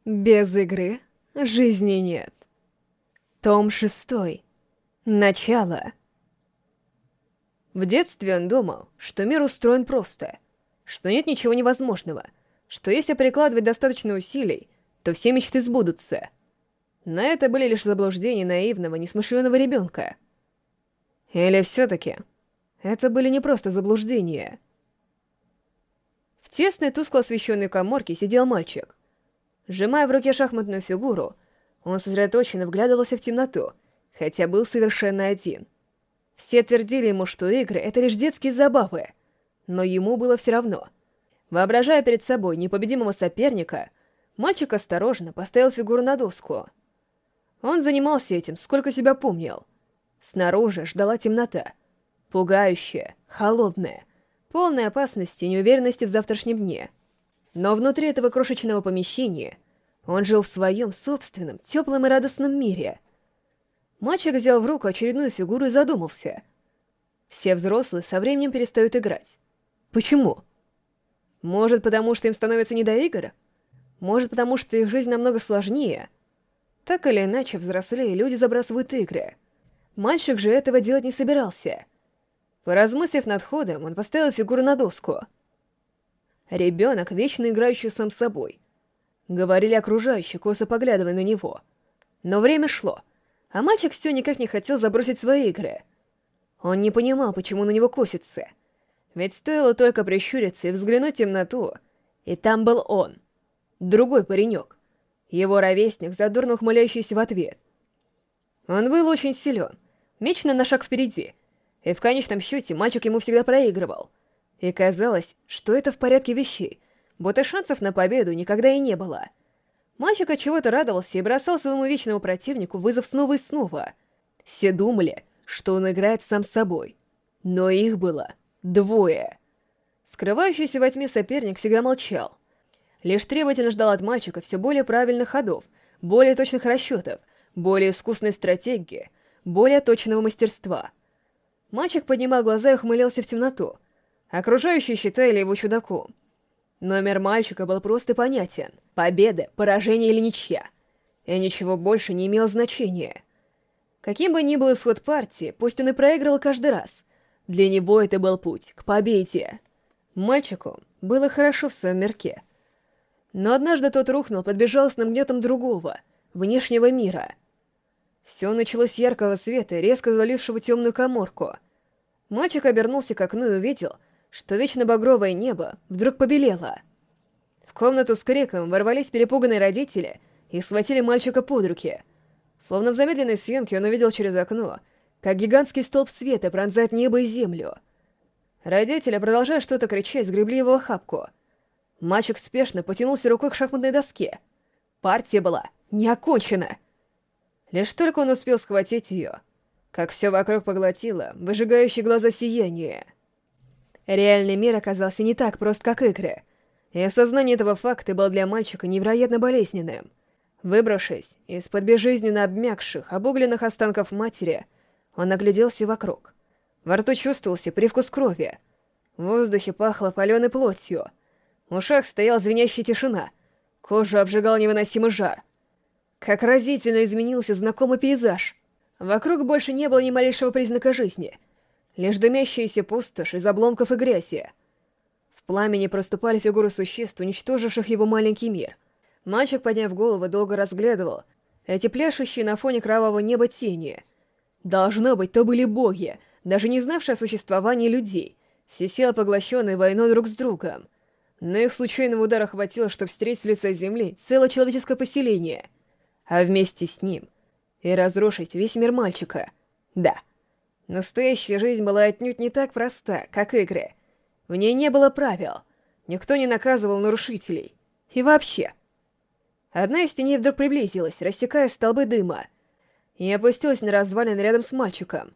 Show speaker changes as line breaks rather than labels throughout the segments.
Без игры жизни нет. Том 6. Начало. В детстве он думал, что мир устроен просто, что нет ничего невозможного, что если прикладывать достаточно усилий, то все мечты сбудутся. Но это были лишь заблуждения наивного, несмышленого ребенка. Или все-таки это были не просто заблуждения. В тесной, тускло освещенной каморке сидел мальчик. Сжимая в руке шахматную фигуру, он сосредоточенно вглядывался в темноту, хотя был совершенно один. Все твердили ему, что игры — это лишь детские забавы, но ему было все равно. Воображая перед собой непобедимого соперника, мальчик осторожно поставил фигуру на доску. Он занимался этим, сколько себя помнил. Снаружи ждала темнота, пугающая, холодная, полная опасности и неуверенности в завтрашнем дне. Но внутри этого крошечного помещения он жил в своем собственном, теплом и радостном мире. Мальчик взял в руку очередную фигуру и задумался. Все взрослые со временем перестают играть. Почему? Может, потому что им становится не до игр? Может, потому что их жизнь намного сложнее? Так или иначе, взрослее люди забрасывают игры. Мальчик же этого делать не собирался. Поразмыслив над ходом, он поставил фигуру на доску. Ребенок, вечно играющий сам с собой. Говорили окружающие, косо поглядывая на него. Но время шло, а мальчик все никак не хотел забросить свои игры. Он не понимал, почему на него косится. Ведь стоило только прищуриться и взглянуть в темноту, и там был он. Другой паренек. Его ровесник, задорно ухмыляющийся в ответ. Он был очень силен, вечно на шаг впереди, и в конечном счете мальчик ему всегда проигрывал. И казалось, что это в порядке вещей, будто шансов на победу никогда и не было. Мальчик от чего-то радовался и бросал своему вечному противнику вызов снова и снова. Все думали, что он играет сам с собой. Но их было двое. Скрывающийся во тьме соперник всегда молчал. Лишь требовательно ждал от мальчика все более правильных ходов, более точных расчетов, более искусной стратегии, более точного мастерства. Мальчик поднимал глаза и ухмылялся в темноту. Окружающие считали его чудаком. Номер мальчика был просто понятен. Победа, поражение или ничья. И ничего больше не имело значения. Каким бы ни был исход партии, пусть он и проигрывал каждый раз, для него это был путь к победе. Мальчику было хорошо в своем мирке. Но однажды тот рухнул под безжалостным гнетом другого, внешнего мира. Все началось с яркого света, резко залившего темную каморку. Мальчик обернулся к окну и увидел, что вечно багровое небо вдруг побелело. В комнату с криком ворвались перепуганные родители и схватили мальчика под руки. Словно в замедленной съемке он увидел через окно, как гигантский столб света пронзает небо и землю. Родители, продолжая что-то кричать, сгребли его в охапку. Мальчик спешно потянулся рукой к шахматной доске. Партия была не окончена. Лишь только он успел схватить ее, как все вокруг поглотило выжигающие глаза сияние. Реальный мир оказался не так прост, как игры, и осознание этого факта было для мальчика невероятно болезненным. Выбравшись из-под безжизненно обмякших, обугленных останков матери, он огляделся вокруг. Во рту чувствовался привкус крови. В воздухе пахло паленой плотью. В ушах стояла звенящая тишина. Кожу обжигал невыносимый жар. Как разительно изменился знакомый пейзаж. Вокруг больше не было ни малейшего признака жизни. Лишь дымящаяся пустошь из обломков и грязи. В пламени проступали фигуры существ, уничтоживших его маленький мир. Мальчик, подняв голову, долго разглядывал эти пляшущие на фоне кровавого неба тени. Должно быть, то были боги, даже не знавшие о существовании людей, всесило поглощенные войной друг с другом. Но их случайного удара хватило, чтобы стереть с лица земли целое человеческое поселение, а вместе с ним и разрушить весь мир мальчика. Да, настоящая жизнь была отнюдь не так проста, как игры. В ней не было правил, никто не наказывал нарушителей. И вообще... Одна из теней вдруг приблизилась, рассекая столбы дыма, и опустилась на развалины рядом с мальчиком.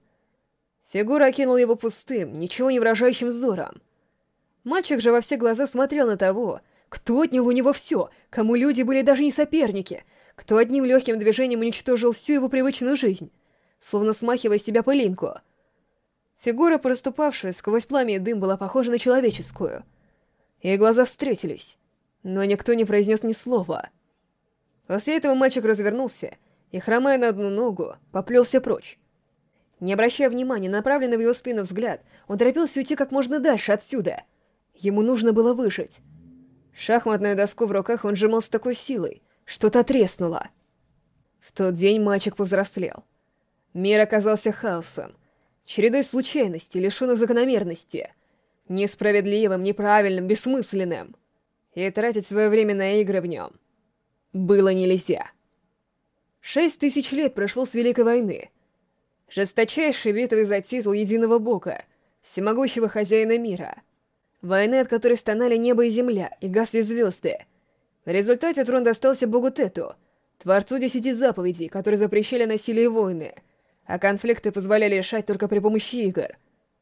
Фигура окинула его пустым, ничего не выражающим взором. Мальчик же во все глаза смотрел на того, кто отнял у него все, кому люди были даже не соперники, кто одним легким движением уничтожил всю его привычную жизнь, словно смахивая с себя пылинку. Фигура, проступавшая сквозь пламя и дым, была похожа на человеческую. Их глаза встретились, но никто не произнес ни слова. После этого мальчик развернулся и, хромая на одну ногу, поплелся прочь. Не обращая внимания на направленный в его спину взгляд, он торопился уйти как можно дальше отсюда. Ему нужно было выжить. Шахматную доску в руках он сжимал с такой силой, что та треснула. В тот день мальчик повзрослел. Мир оказался хаосом, чередой случайностей, лишенных закономерности, несправедливым, неправильным, бессмысленным. И тратить свое время на игры в нем было нельзя. 6000 лет прошло с Великой войны. Жесточайшей битвы за титул единого бога, всемогущего хозяина мира. Войны, от которой стонали небо и земля, и гасли звезды. В результате трон достался богу Тету, творцу 10 заповедей, которые запрещали насилие и войны, а конфликты позволяли решать только при помощи игр.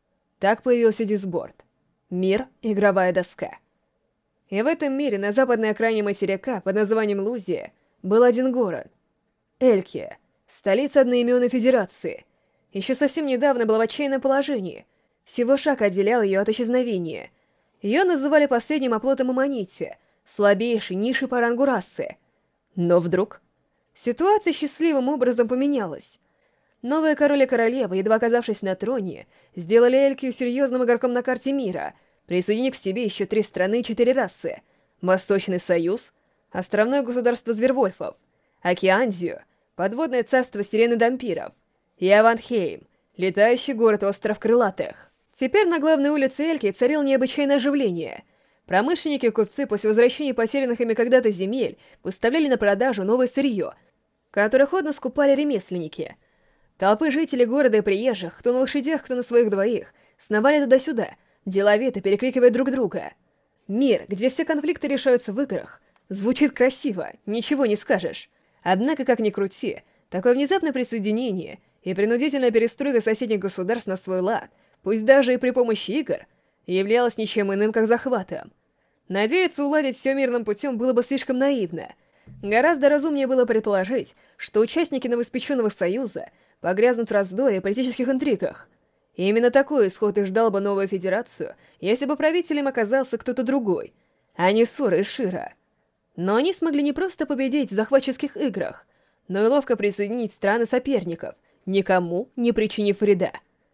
Так появился Дисборд. Мир — игровая доска. И в этом мире, на западной окраине материка, под названием Лузия, был один город — Элькия, столица одноименной федерации. Еще совсем недавно была в отчаянном положении. Всего шаг отделял ее от исчезновения. Ее называли последним оплотом Аммонити, слабейшей, низшей по рангу расы. Но вдруг ситуация счастливым образом поменялась. Новые король и королева, едва оказавшись на троне, сделали Элькию серьезным игроком на карте мира, присоединив к себе еще 3 страны и 4 расы: Восточный Союз, островное государство Звервольфов, Океанзию, подводное царство Сирены Дампиров, и Аванхейм, летающий город-остров Крылатых. Теперь на главной улице Эльки царило необычайное оживление. Промышленники и купцы после возвращения потерянных ими когда-то земель выставляли на продажу новое сырье, которое охотно скупали ремесленники. Толпы жителей города и приезжих, кто на лошадях, кто на своих двоих, сновали туда-сюда, деловито перекрикивая друг друга. Мир, где все конфликты решаются в играх, звучит красиво, ничего не скажешь. Однако, как ни крути, такое внезапное присоединение и принудительная перестройка соседних государств на свой лад, пусть даже и при помощи игр, являлось ничем иным, как захватом. Надеяться уладить все мирным путем было бы слишком наивно. Гораздо разумнее было предположить, что участники новоиспеченного союза погрязнут в раздоре и политических интригах. И именно такой исход и ждал бы новую федерацию, если бы правителем оказался кто-то другой, а не Сора и Шира. Но они смогли не просто победить в захватческих играх, но и ловко присоединить страны соперников, никому не причинив вреда.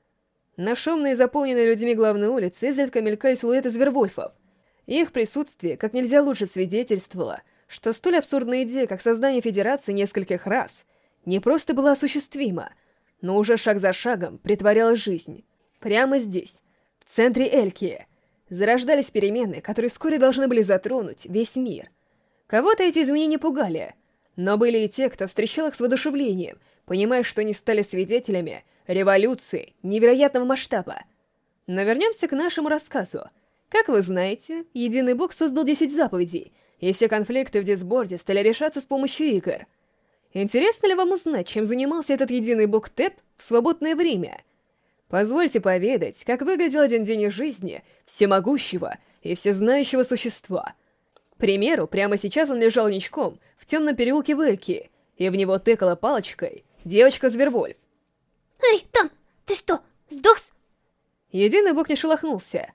На шумной и заполненной людьми главной улице изредка мелькали силуэты звервольфов. Их присутствие как нельзя лучше свидетельствовало, что столь абсурдная идея, как создание федерации нескольких рас, не просто была осуществима, но уже шаг за шагом притворялась жизнь. Прямо здесь, в центре Элькии, зарождались перемены, которые вскоре должны были затронуть весь мир. Кого-то эти изменения пугали, но были и те, кто встречал их с воодушевлением, понимая, что они стали свидетелями революции невероятного масштаба. Но вернемся к нашему рассказу. Как вы знаете, Единый Бог создал 10 заповедей, и все конфликты в Дисборде стали решаться с помощью игр. Интересно ли вам узнать, чем занимался этот Единый Бог Тет в свободное время? Позвольте поведать, как выглядел один день из жизни всемогущего и всезнающего существа. К примеру, прямо сейчас он лежал ничком в темном переулке в Эльке, и в него тыкала палочкой девочка-звервольф.
Эй, там, ты что, сдох?
Единый Бог не шелохнулся.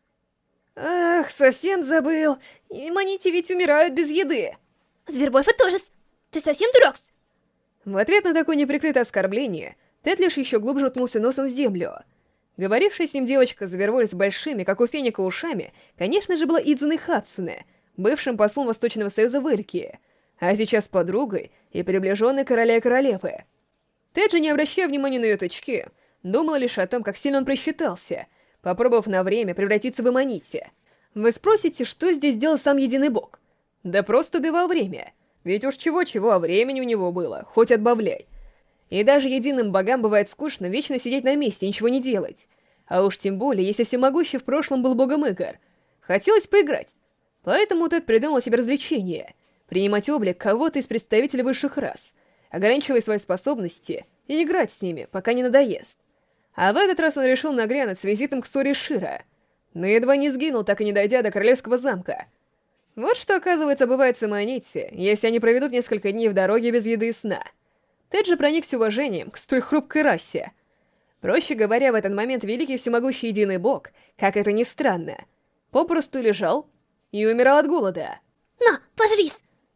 Ах, совсем забыл. И манити ведь умирают без еды.
Звервольфы тоже. Ты совсем дурак?
В ответ на такое неприкрытое оскорбление, Тед лишь еще глубже уткнулся носом в землю. Говорившая с ним девочка-звервольф с большими, как у феника, ушами, конечно же, была Идзуной Хацуне, бывшим послом Восточного Союза в Эльке, а сейчас подругой и приближенной короля и королевы. Тед же, не обращая внимания на ее тычки, думала лишь о том, как сильно он просчитался, попробовав на время превратиться в Аммонити. Вы спросите, что здесь делал сам Единый Бог? Да просто убивал время. Ведь уж чего-чего, а времени у него было, хоть отбавляй. И даже единым богам бывает скучно вечно сидеть на месте и ничего не делать. А уж тем более, если всемогущий в прошлом был богом игр. Хотелось поиграть. Поэтому Тед придумал себе развлечение — принимать облик кого-то из представителей высших рас, ограничивая свои способности и играть с ними, пока не надоест. А в этот раз он решил нагрянуть с визитом к Соре Шира, но едва не сгинул, так и не дойдя до королевского замка. Вот что, оказывается, бывает с Аммонити, если они проведут несколько дней в дороге без еды и сна. Тед же проникся уважением к столь хрупкой расе. Проще говоря, в этот момент великий всемогущий Единый Бог, как это ни странно, попросту лежал и умирал от голода.
На, пожрись!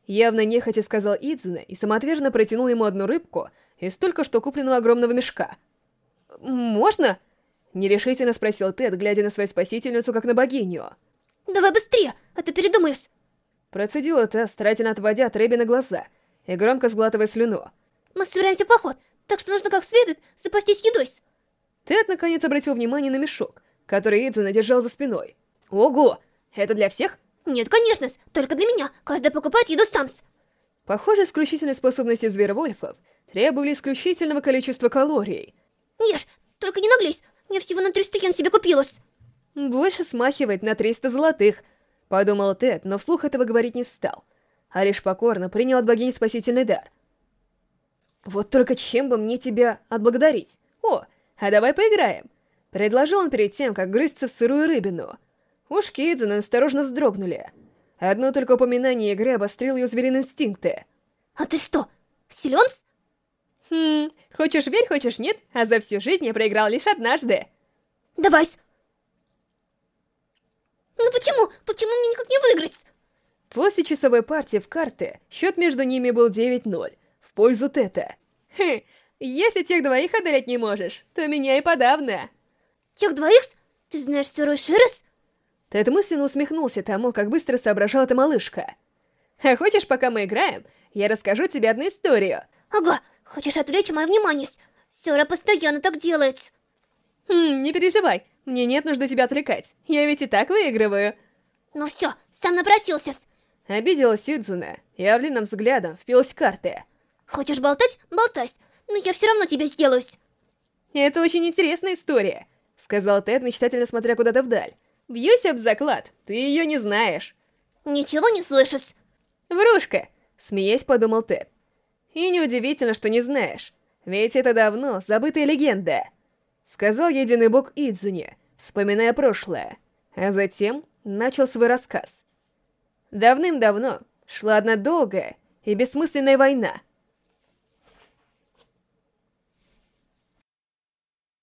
Явно нехотя сказал Идзуна и самоотверженно протянул ему одну рыбку из только что купленного огромного мешка. «Можно?» — нерешительно спросил Тед, глядя на свою спасительницу, как на богиню.
Давай быстрее, а то передумаешь.
Процедила та, старательно отводя от Рэбби на глаза и громко сглатывая слюну.
Мы собираемся в поход, так что нужно как следует запастись едой.
Тед наконец обратил внимание на мешок, который Идзуна держал за спиной. «Ого! Это для всех?»
Нет, конечно, только для меня. Каждый покупает еду сам.
Похоже, исключительные способности звервольфов требовали исключительного количества калорий.
Ешь, только не наглись. Я всего на 300 йен себе купилась.
«Больше смахивает на 300 золотых», — подумал Тед, но вслух этого говорить не стал, а лишь покорно принял от богини спасительный дар. «Вот только чем бы мне тебя отблагодарить? О, а давай поиграем!» — предложил он перед тем, как грызться в сырую рыбину. Ушки Идзуны осторожно вздрогнули. Одно только упоминание игры обострило ее звериные инстинкты.
А ты что, силен?
Хочешь верь, хочешь нет, а за всю жизнь я проиграл лишь однажды.
Давай. Ну почему? Почему мне никак не выиграть?
После часовой партии в карты счет между ними был 9-0 в пользу Тета. Если тех двоих одолеть не можешь, то меня и подавно.
Тех двоих? Ты знаешь второй Широс?
Тед мысленно усмехнулся тому, как быстро соображала эта малышка. А хочешь, пока мы играем, я расскажу тебе одну историю?
Ага, хочешь отвлечь мое внимание? Сёра постоянно так делает.
Не переживай, мне нет нужды тебя отвлекать. Я ведь и так выигрываю.
Ну все, сам напросился.
Обиделась Идзуна и орлиным взглядом впилась в карты.
Хочешь болтать? Болтай, но я все равно тебя сделаю.
Это очень интересная история, сказал Тед, мечтательно смотря куда-то вдаль. Бьюсь об заклад, ты ее не знаешь.
Ничего не слышишь.
Врушка, смеясь, подумал Тед. И неудивительно, что не знаешь, ведь это давно забытая легенда. Сказал единый бог Идзуне, вспоминая прошлое, а затем начал свой рассказ. Давным-давно шла одна долгая и бессмысленная война.